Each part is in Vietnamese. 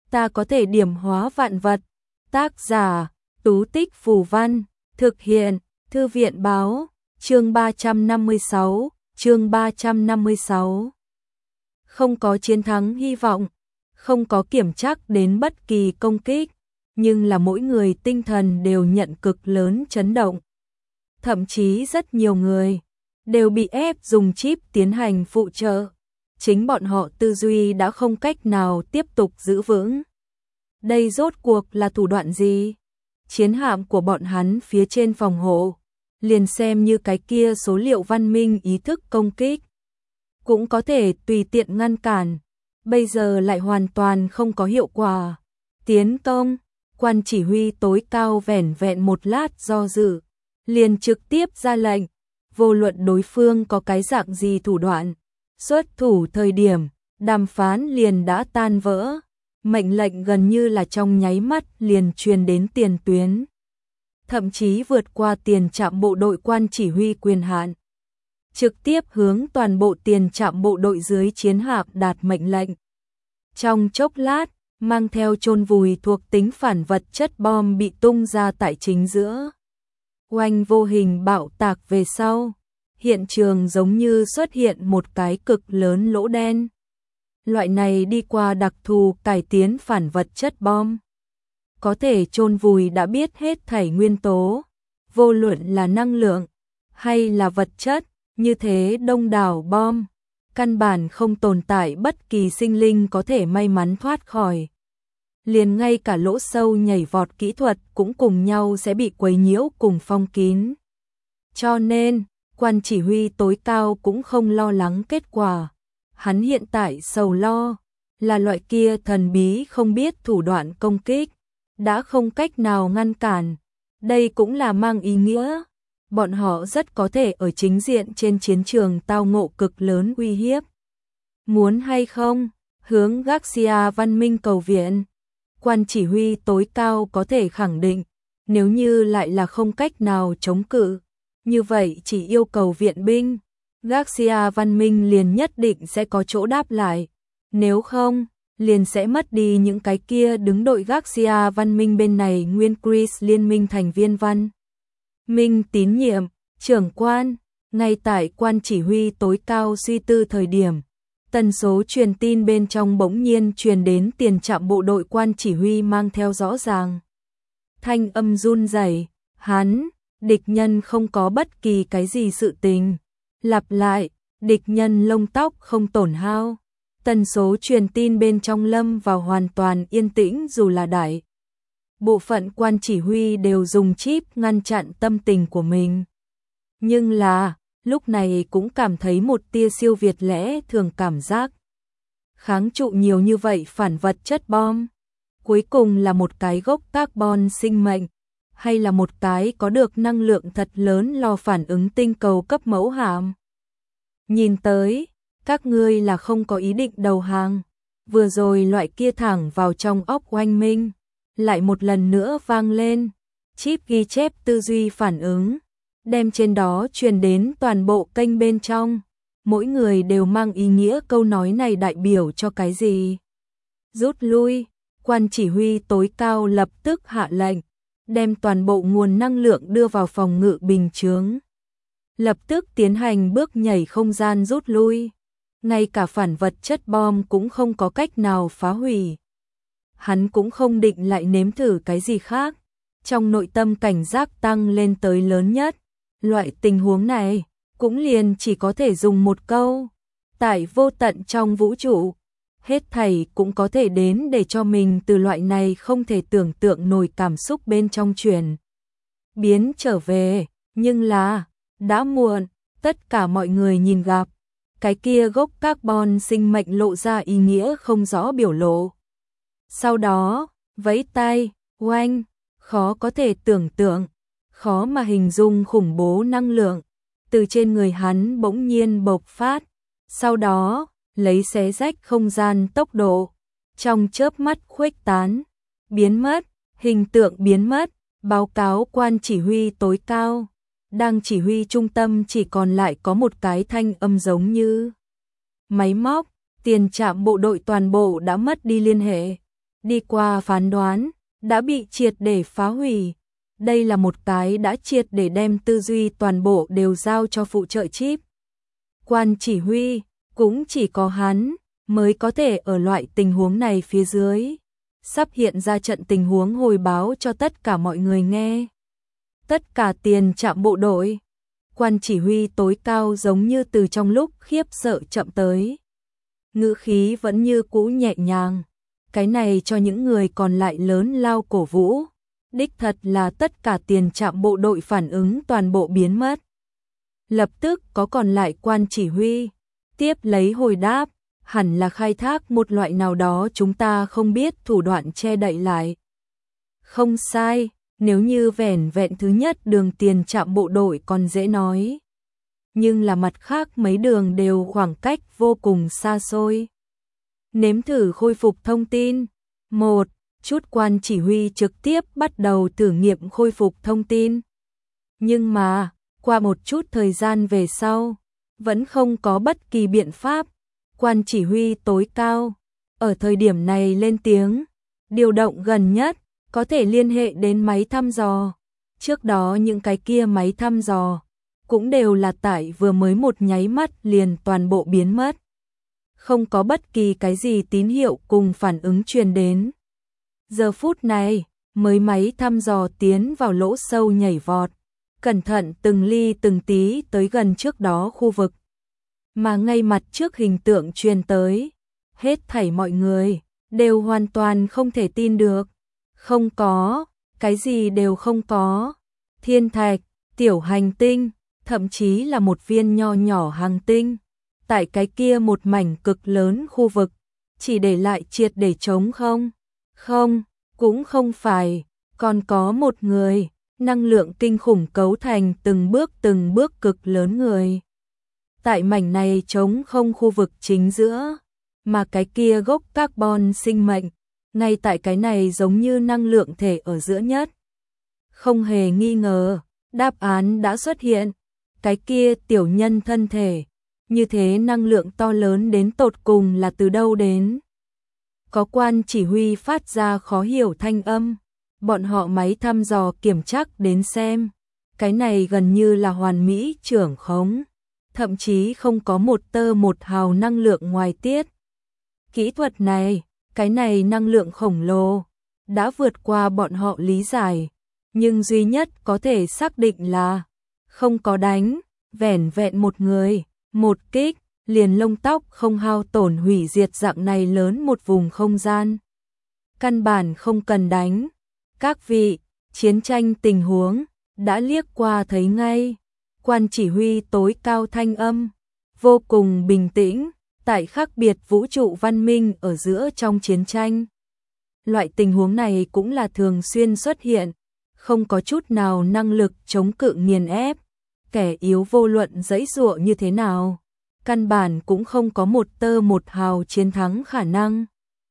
ta có thể điểm hóa vạn vật. Tác giả, Tú Tích Phù Văn, thực hiện, Thư viện Báo, chương 356. Không có chiến thắng hy vọng, không có kiểm trắc đến bất kỳ công kích, nhưng là mỗi người tinh thần đều nhận cực lớn chấn động. Thậm chí rất nhiều người đều bị ép dùng chip tiến hành phụ trợ. Chính bọn họ tư duy đã không cách nào tiếp tục giữ vững. Đây rốt cuộc là thủ đoạn gì? Chiến hạm của bọn hắn phía trên phòng hộ, liền xem như cái kia số liệu văn minh ý thức công kích, cũng có thể tùy tiện ngăn cản, bây giờ lại hoàn toàn không có hiệu quả. Tiến công, quan chỉ huy tối cao vẻn vẹn một lát do dự, liền trực tiếp ra lệnh, vô luận đối phương có cái dạng gì thủ đoạn, xuất thủ thời điểm, đàm phán liền đã tan vỡ, mệnh lệnh gần như là trong nháy mắt liền truyền đến tiền tuyến. Thậm chí vượt qua tiền trạm bộ đội quan chỉ huy quyền hạn, trực tiếp hướng toàn bộ tiền trạm bộ đội dưới chiến hạm đạt mệnh lệnh. Trong chốc lát, mang theo chôn vùi thuộc tính phản vật chất bom bị tung ra tại chính giữa. Oanh vô hình bạo tạc về sau, hiện trường giống như xuất hiện một cái cực lớn lỗ đen. Loại này đi qua đặc thù cải tiến phản vật chất bom, có thể chôn vùi đã biết hết thảy nguyên tố, vô luận là năng lượng hay là vật chất, như thế đông đảo bom, căn bản không tồn tại bất kỳ sinh linh có thể may mắn thoát khỏi. Liền ngay cả lỗ sâu nhảy vọt kỹ thuật cũng cùng nhau sẽ bị quấy nhiễu cùng phong kín. Cho nên, quan chỉ huy tối cao cũng không lo lắng kết quả. Hắn hiện tại sầu lo là loại kia thần bí không biết thủ đoạn công kích, đã không cách nào ngăn cản. Đây cũng là mang ý nghĩa bọn họ rất có thể ở chính diện trên chiến trường tao ngộ cực lớn uy hiếp. Muốn hay không, hướng Garcia văn minh cầu viện. Quan chỉ huy tối cao có thể khẳng định, nếu như lại là không cách nào chống cự, như vậy chỉ yêu cầu viện binh, Garcia văn minh liền nhất định sẽ có chỗ đáp lại. Nếu không, liền sẽ mất đi những cái kia đứng đội Garcia văn minh bên này nguyên Chris liên minh thành viên văn minh tín nhiệm, trưởng quan. Ngay tại quan chỉ huy tối cao suy tư thời điểm, tần số truyền tin bên trong bỗng nhiên truyền đến tiền trạm bộ đội quan chỉ huy mang theo rõ ràng thanh âm run rẩy. Hắn, địch nhân không có bất kỳ cái gì sự tình. Lặp lại, địch nhân lông tóc không tổn hao. Tần số truyền tin bên trong lâm vào hoàn toàn yên tĩnh, dù là đại bộ phận quan chỉ huy đều dùng chip ngăn chặn tâm tình của mình. Nhưng là, lúc này cũng cảm thấy một tia siêu việt lẽ thường cảm giác. Kháng trụ nhiều như vậy phản vật chất bom, cuối cùng là một cái gốc carbon sinh mệnh, hay là một cái có được năng lượng thật lớn lò phản ứng tinh cầu cấp mẫu hạm. Nhìn tới, các ngươi là không có ý định đầu hàng. Vừa rồi loại kia thẳng vào trong óc oanh minh, lại một lần nữa vang lên. Chip ghi chép tư duy phản ứng, đem trên đó truyền đến toàn bộ kênh bên trong. Mỗi người đều mang ý nghĩa câu nói này đại biểu cho cái gì. Rút lui, quan chỉ huy tối cao lập tức hạ lệnh, đem toàn bộ nguồn năng lượng đưa vào phòng ngự bình chướng. Lập tức tiến hành bước nhảy không gian rút lui. Ngay cả phản vật chất bom cũng không có cách nào phá hủy. Hắn cũng không định lại nếm thử cái gì khác. Trong nội tâm cảnh giác tăng lên tới lớn nhất. Loại tình huống này cũng liền chỉ có thể dùng một câu. Tại vô tận trong vũ trụ, hết thảy cũng có thể đến để cho mình từ loại này không thể tưởng tượng nổi cảm xúc bên trong chuyển biến trở về. Nhưng là, đã muộn, tất cả mọi người nhìn gặp. Cái kia gốc carbon sinh mệnh lộ ra ý nghĩa không rõ biểu lộ. Sau đó, vẫy tay, oanh, khó có thể tưởng tượng, khó mà hình dung khủng bố năng lượng, từ trên người hắn bỗng nhiên bộc phát. Sau đó, lấy xé rách không gian tốc độ, trong chớp mắt khuếch tán, biến mất, hình tượng biến mất, báo cáo quan chỉ huy tối cao. Đang chỉ huy trung tâm chỉ còn lại có một cái thanh âm giống như máy móc, tiền trạm bộ đội toàn bộ đã mất đi liên hệ. đi qua phán đoán, đã bị triệt để phá hủy. Đây là một cái đã triệt để đem tư duy toàn bộ đều giao cho phụ trợ chip. Quan chỉ huy, cũng chỉ có hắn mới có thể ở loại tình huống này phía dưới sắp hiện ra trận tình huống hồi báo cho tất cả mọi người nghe. Tất cả tiền trạm bộ đội, quan chỉ huy tối cao giống như từ trong lúc khiếp sợ chậm tới. Ngữ khí vẫn như cũ nhẹ nhàng, cái này cho những người còn lại lớn lao cổ vũ. Đích thật là tất cả tiền trạm bộ đội phản ứng toàn bộ biến mất. Lập tức có còn lại quan chỉ huy, tiếp lấy hồi đáp, hẳn là khai thác một loại nào đó chúng ta không biết thủ đoạn che đậy lại. Không sai, nếu như vẻn vẹn thứ nhất đường tiền trạm bộ đội còn dễ nói. Nhưng là mặt khác mấy đường đều khoảng cách vô cùng xa xôi. Nếm thử khôi phục thông tin. 1. Chút quan chỉ huy trực tiếp bắt đầu thử nghiệm khôi phục thông tin. Nhưng mà, qua một chút thời gian về sau, vẫn không có bất kỳ biện pháp. Quan chỉ huy tối cao, ở thời điểm này lên tiếng, điều động gần nhất, có thể liên hệ đến máy thăm dò. Trước đó những cái kia máy thăm dò, cũng đều là tại vừa mới một nháy mắt liền toàn bộ biến mất. Không có bất kỳ cái gì tín hiệu cùng phản ứng truyền đến. Giờ phút này, mới máy thăm dò tiến vào lỗ sâu nhảy vọt, cẩn thận từng ly từng tí tới gần trước đó khu vực. Mà ngay mặt trước hình tượng truyền tới, hết thảy mọi người đều hoàn toàn không thể tin được. Không có, cái gì đều không có. Thiên thạch, tiểu hành tinh, thậm chí là một viên nho nhỏ hành tinh. Tại cái kia một mảnh cực lớn khu vực, chỉ để lại triệt để trống không. Không, cũng không phải, còn có một người, năng lượng kinh khủng cấu thành từng bước cực lớn người. Tại mảnh này trống không khu vực chính giữa, mà cái kia gốc carbon sinh mệnh, ngay tại cái này giống như năng lượng thể ở giữa nhất. Không hề nghi ngờ, đáp án đã xuất hiện, cái kia tiểu nhân thân thể, như thế năng lượng to lớn đến tột cùng là từ đâu đến. Có quan chỉ huy phát ra khó hiểu thanh âm, bọn họ máy thăm dò kiểm tra đến xem, cái này gần như là hoàn mỹ trưởng khống, thậm chí không có một tơ một hào năng lượng ngoài tiết. Kỹ thuật này, cái này năng lượng khổng lồ, đã vượt qua bọn họ lý giải, nhưng duy nhất có thể xác định là không có đánh, vẻn vẹn một người, một kích, liền lông tóc không hao tổn hủy diệt dạng này lớn một vùng không gian. Căn bản không cần đánh. Các vị, chiến tranh tình huống, đã liếc qua thấy ngay. Quan chỉ huy tối cao thanh âm, vô cùng bình tĩnh, tại khác biệt vũ trụ văn minh ở giữa trong chiến tranh. Loại tình huống này cũng là thường xuyên xuất hiện, không có chút nào năng lực chống cự nghiền ép. Kẻ yếu vô luận giãy giụa như thế nào, căn bản cũng không có một tơ một hào chiến thắng khả năng.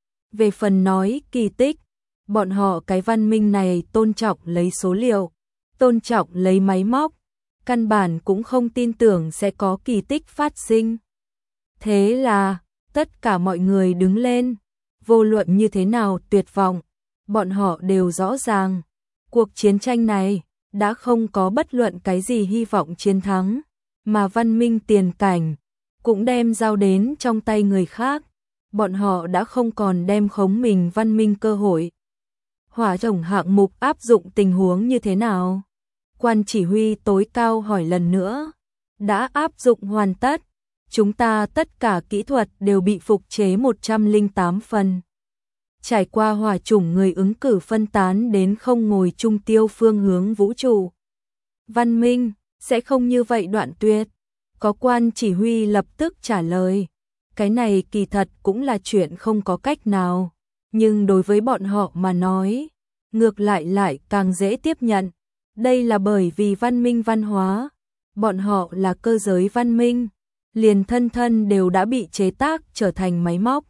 Về phần nói kỳ tích, bọn họ cái văn minh này tôn trọng lấy số liệu, tôn trọng lấy máy móc, căn bản cũng không tin tưởng sẽ có kỳ tích phát sinh. Thế là, tất cả mọi người đứng lên, vô luận như thế nào tuyệt vọng, bọn họ đều rõ ràng, cuộc chiến tranh này đã không có bất luận cái gì hy vọng chiến thắng, mà văn minh tiền cảnh cũng đem giao đến trong tay người khác, bọn họ đã không còn đem khống mình văn minh cơ hội. Hỏa tổng hạng mục áp dụng tình huống như thế nào? Quan chỉ huy tối cao hỏi lần nữa. Đã áp dụng hoàn tất, chúng ta tất cả kỹ thuật đều bị phục chế 108 phần. Trải qua hỏa chủng người ứng cử phân tán đến không ngồi chung tiêu phương hướng vũ trụ. Văn minh sẽ không như vậy đoạn tuyệt. Có quan chỉ huy lập tức trả lời. Cái này kỳ thật cũng là chuyện không có cách nào. Nhưng đối với bọn họ mà nói, ngược lại càng dễ tiếp nhận. Đây là bởi vì văn minh văn hóa. Bọn họ là cơ giới văn minh. Liền thân đều đã bị chế tác trở thành máy móc.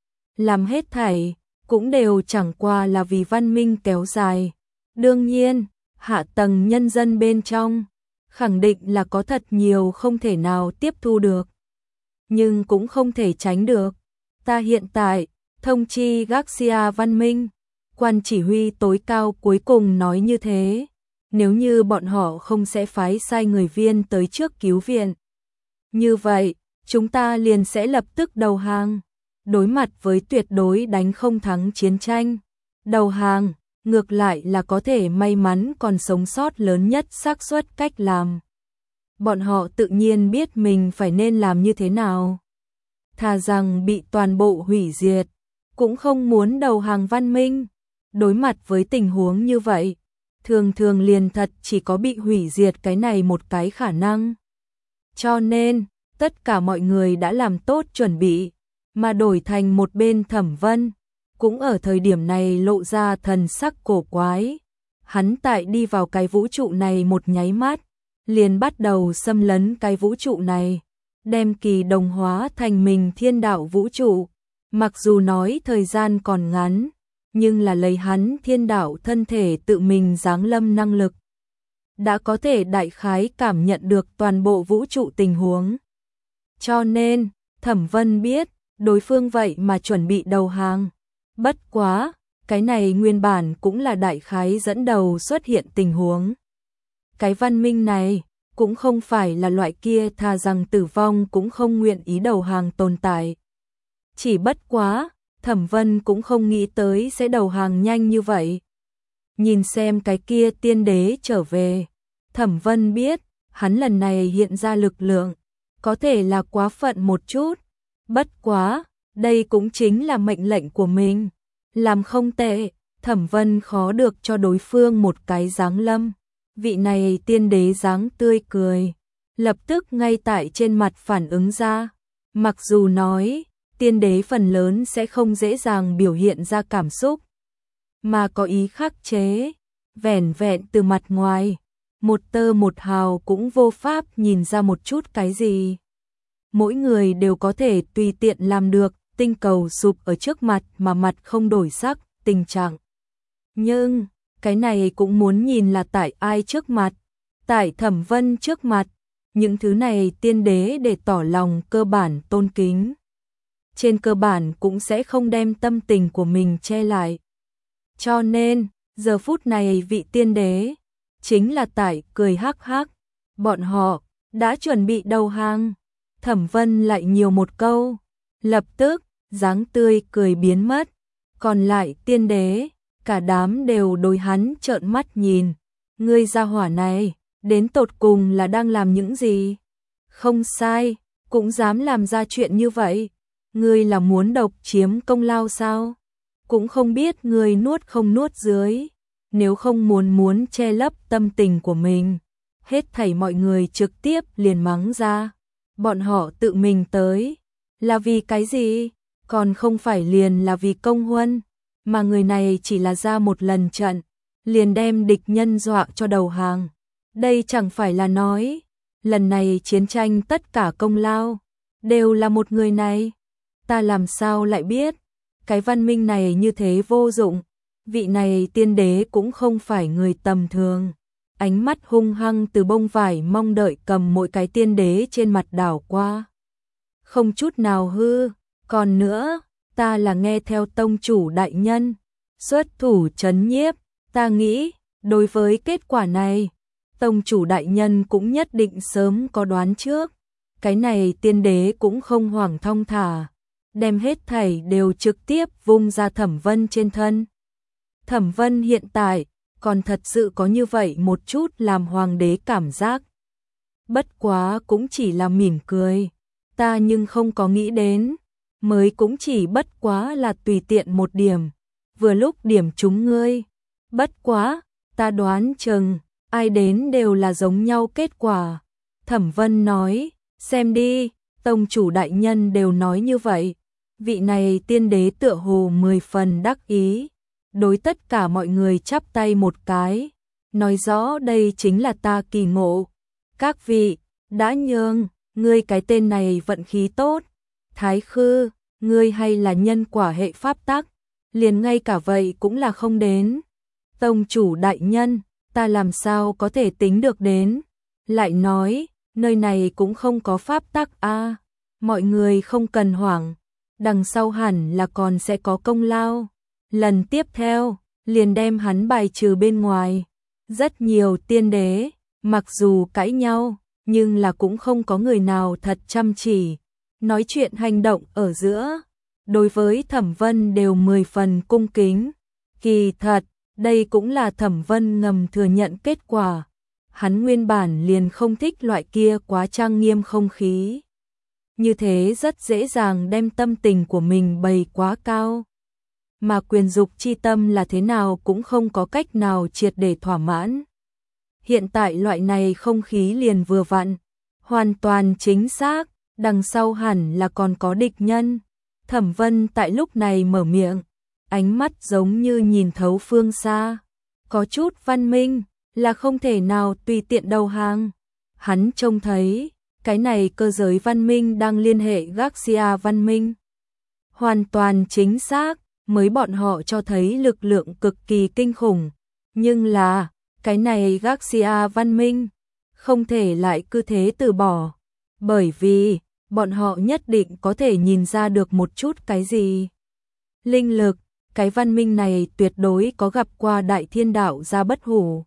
Làm hết thảy, cũng đều chẳng qua là vì văn minh kéo dài. Đương nhiên, hạ tầng nhân dân bên trong, khẳng định là có thật nhiều không thể nào tiếp thu được. Nhưng cũng không thể tránh được. Ta hiện tại, Thông chi Garcia Văn Minh, quan chỉ huy tối cao cuối cùng nói như thế. Nếu như bọn họ không sẽ phái sai người viên tới trước cứu viện. Như vậy, chúng ta liền sẽ lập tức đầu hàng. Đối mặt với tuyệt đối đánh không thắng chiến tranh. Đầu hàng, ngược lại là có thể may mắn còn sống sót lớn nhất xác suất cách làm. Bọn họ tự nhiên biết mình phải nên làm như thế nào. Thà rằng bị toàn bộ hủy diệt, cũng không muốn đầu hàng Văn Minh. Đối mặt với tình huống như vậy, thường thường liền thật chỉ có bị hủy diệt cái này một cái khả năng. Cho nên, tất cả mọi người đã làm tốt chuẩn bị, mà đổi thành một bên Thẩm Vân, cũng ở thời điểm này lộ ra thần sắc cổ quái. Hắn tại đi vào cái vũ trụ này một nháy mắt, liền bắt đầu xâm lấn cái vũ trụ này, đem kỳ đồng hóa thành mình thiên đạo vũ trụ. Mặc dù nói thời gian còn ngắn, nhưng là lấy hắn thiên đạo thân thể tự mình giáng lâm năng lực, đã có thể đại khái cảm nhận được toàn bộ vũ trụ tình huống. Cho nên, Thẩm Vân biết, đối phương vậy mà chuẩn bị đầu hàng. Bất quá, cái này nguyên bản cũng là đại khái dẫn đầu xuất hiện tình huống. Cái văn minh này, cũng không phải là loại kia thà rằng tử vong cũng không nguyện ý đầu hàng tồn tại. Chỉ bất quá, Thẩm Vân cũng không nghĩ tới sẽ đầu hàng nhanh như vậy. Nhìn xem cái kia tiên đế trở về, Thẩm Vân biết, hắn lần này hiện ra lực lượng, có thể là quá phận một chút. Bất quá, đây cũng chính là mệnh lệnh của mình. Làm không tệ, Thẩm Vân khó được cho đối phương một cái giáng lâm. Vị này tiên đế dáng tươi cười, lập tức ngay tại trên mặt phản ứng ra. Mặc dù nói, tiên đế phần lớn sẽ không dễ dàng biểu hiện ra cảm xúc, mà có ý khắc chế, vẻn vẹn từ mặt ngoài, một tơ một hào cũng vô pháp nhìn ra một chút cái gì. Mỗi người đều có thể tùy tiện làm được, tinh cầu sụp ở trước mặt mà mặt không đổi sắc, tình trạng. Nhưng, cái này cũng muốn nhìn là tại ai trước mặt, tại Thẩm Vân trước mặt, những thứ này tiên đế để tỏ lòng cơ bản tôn kính. Trên cơ bản cũng sẽ không đem tâm tình của mình che lại. Cho nên, giờ phút này vị tiên đế, chính là tại cười hắc hắc, bọn họ đã chuẩn bị đầu hàng. Thẩm Vân lại nhiều một câu, lập tức, dáng tươi cười biến mất, còn lại tiên đế, cả đám đều đối hắn trợn mắt nhìn. Ngươi gia hỏa này, đến tột cùng là đang làm những gì? Không sai, cũng dám làm ra chuyện như vậy. Ngươi là muốn độc chiếm công lao sao? Cũng không biết ngươi nuốt không nuốt dưới. Nếu không muốn che lấp tâm tình của mình, hết thảy mọi người trực tiếp liền mắng ra. Bọn họ tự mình tới, là vì cái gì? Còn không phải liền là vì công huân, mà người này chỉ là ra một lần trận, liền đem địch nhân dọa cho đầu hàng. Đây chẳng phải là nói, lần này chiến tranh tất cả công lao, đều là một người này. Ta làm sao lại biết, cái văn minh này như thế vô dụng, vị này tiên đế cũng không phải người tầm thường. Ánh mắt hung hăng từ bông vải mong đợi cầm mỗi cái tiên đế trên mặt đảo qua. Không chút nào hư, còn nữa, ta là nghe theo tông chủ đại nhân, xuất thủ trấn nhiếp, ta nghĩ, đối với kết quả này, tông chủ đại nhân cũng nhất định sớm có đoán trước. Cái này tiên đế cũng không hoảng thong thả, đem hết thảy đều trực tiếp vung ra Thẩm Vân trên thân. Thẩm Vân hiện tại, còn thật sự có như vậy một chút làm hoàng đế cảm giác. Bất quá cũng chỉ là mỉm cười, ta nhưng không có nghĩ đến, mới cũng chỉ bất quá là tùy tiện một điểm, vừa lúc điểm chúng ngươi. Bất quá, ta đoán chừng, ai đến đều là giống nhau kết quả. Thẩm Vân nói, xem đi, tông chủ đại nhân đều nói như vậy. Vị này tiên đế tựa hồ 10 phần đắc ý, đối tất cả mọi người chắp tay một cái, nói rõ đây chính là ta kỳ ngộ. Các vị, đã nhường, ngươi cái tên này vận khí tốt. Thái Khư, ngươi hay là nhân quả hệ pháp tắc, liền ngay cả vậy cũng là không đến. Tông chủ đại nhân, ta làm sao có thể tính được đến. Lại nói, nơi này cũng không có pháp tắc a. Mọi người không cần hoảng, đằng sau hẳn là còn sẽ có công lao. Lần tiếp theo, liền đem hắn bài trừ bên ngoài. Rất nhiều tiên đế, mặc dù cãi nhau, nhưng là cũng không có người nào thật chăm chỉ. Nói chuyện hành động ở giữa, đối với Thẩm Vân đều 10 phần cung kính. Kỳ thật, đây cũng là Thẩm Vân ngầm thừa nhận kết quả. Hắn nguyên bản liền không thích loại kia quá trang nghiêm không khí. Như thế rất dễ dàng đem tâm tình của mình bày quá cao. Mà quyền dục chi tâm là thế nào cũng không có cách nào triệt để thỏa mãn. Hiện tại loại này không khí liền vừa vặn, hoàn toàn chính xác, đằng sau hẳn là còn có địch nhân. Thẩm Vân tại lúc này mở miệng, ánh mắt giống như nhìn thấu phương xa, có chút văn minh, là không thể nào tùy tiện đầu hàng. Hắn trông thấy, cái này cơ giới văn minh đang liên hệ Garcia văn minh. Hoàn toàn chính xác, mới bọn họ cho thấy lực lượng cực kỳ kinh khủng. Nhưng là, cái này Garcia văn minh, không thể lại cứ thế từ bỏ. Bởi vì, bọn họ nhất định có thể nhìn ra được một chút cái gì. Linh lực, cái văn minh này tuyệt đối có gặp qua đại thiên đạo gia bất hủ.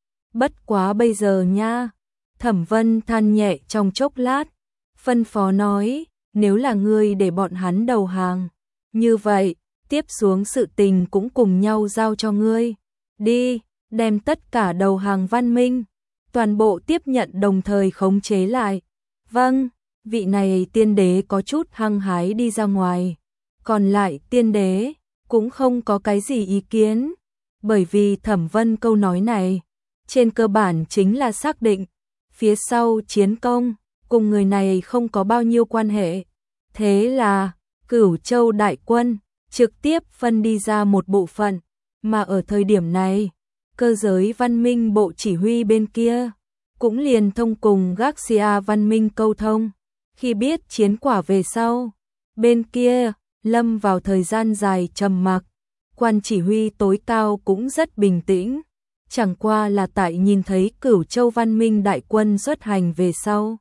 Bất quá bây giờ nha. Thẩm Vân than nhẹ trong chốc lát, phân phó nói, nếu là ngươi để bọn hắn đầu hàng, như vậy, tiếp xuống sự tình cũng cùng nhau giao cho ngươi. Đi, đem tất cả đầu hàng văn minh, toàn bộ tiếp nhận đồng thời khống chế lại. Vâng, vị này tiên đế có chút hăng hái đi ra ngoài. Còn lại tiên đế, cũng không có cái gì ý kiến. Bởi vì Thẩm Vân câu nói này, trên cơ bản chính là xác định, phía sau chiến công, cùng người này không có bao nhiêu quan hệ. Thế là, Cửu Châu đại quân, trực tiếp phân đi ra một bộ phận, mà ở thời điểm này, cơ giới văn minh bộ chỉ huy bên kia, cũng liền thông cùng Garcia văn minh câu thông. Khi biết chiến quả về sau, bên kia, lâm vào thời gian dài trầm mặc, quan chỉ huy tối cao cũng rất bình tĩnh. Chẳng qua là tại nhìn thấy Cửu Châu văn minh đại quân xuất hành về sau.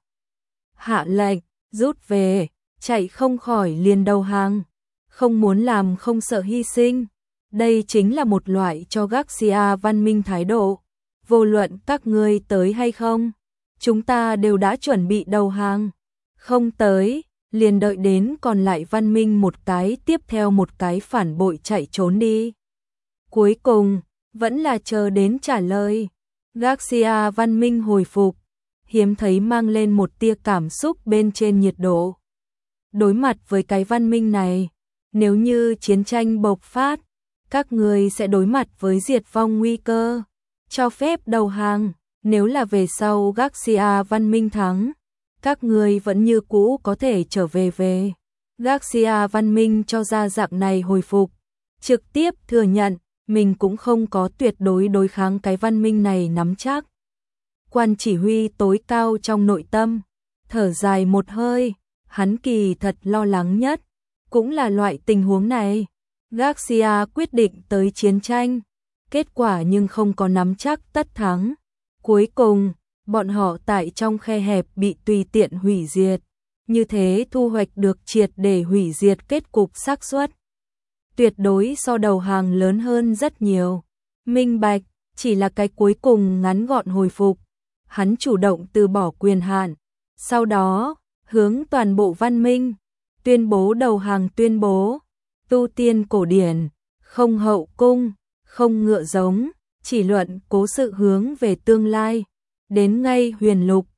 Hạ lệnh, rút về, chạy không khỏi liền đầu hàng. Không muốn làm không sợ hy sinh. Đây chính là một loại cho Garcia văn minh thái độ. Vô luận các ngươi tới hay không, chúng ta đều đã chuẩn bị đầu hàng. Không tới, liền đợi đến còn lại văn minh một cái tiếp theo một cái phản bội chạy trốn đi. Cuối cùng, vẫn là chờ đến trả lời. Garcia văn minh hồi phục, hiếm thấy mang lên một tia cảm xúc bên trên nhiệt độ. Đối mặt với cái văn minh này, nếu như chiến tranh bộc phát, các người sẽ đối mặt với diệt vong nguy cơ. Cho phép đầu hàng, nếu là về sau Garcia văn minh thắng, các người vẫn như cũ có thể trở về. Garcia văn minh cho ra dạng này hồi phục, trực tiếp thừa nhận mình cũng không có tuyệt đối đối kháng cái văn minh này nắm chắc. Quan chỉ huy tối cao trong nội tâm, thở dài một hơi, hắn kỳ thật lo lắng nhất, cũng là loại tình huống này. Garcia quyết định tới chiến tranh, kết quả nhưng không có nắm chắc tất thắng. Cuối cùng, bọn họ tại trong khe hẹp bị tùy tiện hủy diệt, như thế thu hoạch được triệt để hủy diệt kết cục xác suất. Tuyệt đối so đầu hàng lớn hơn rất nhiều. Minh bạch, chỉ là cái cuối cùng ngắn gọn hồi phục. Hắn chủ động từ bỏ quyền hạn, sau đó, hướng toàn bộ văn minh, tuyên bố đầu hàng tuyên bố. Tu tiên cổ điển, không hậu cung, không ngựa giống, chỉ luận cố sự hướng về tương lai. Đến ngay huyền lục,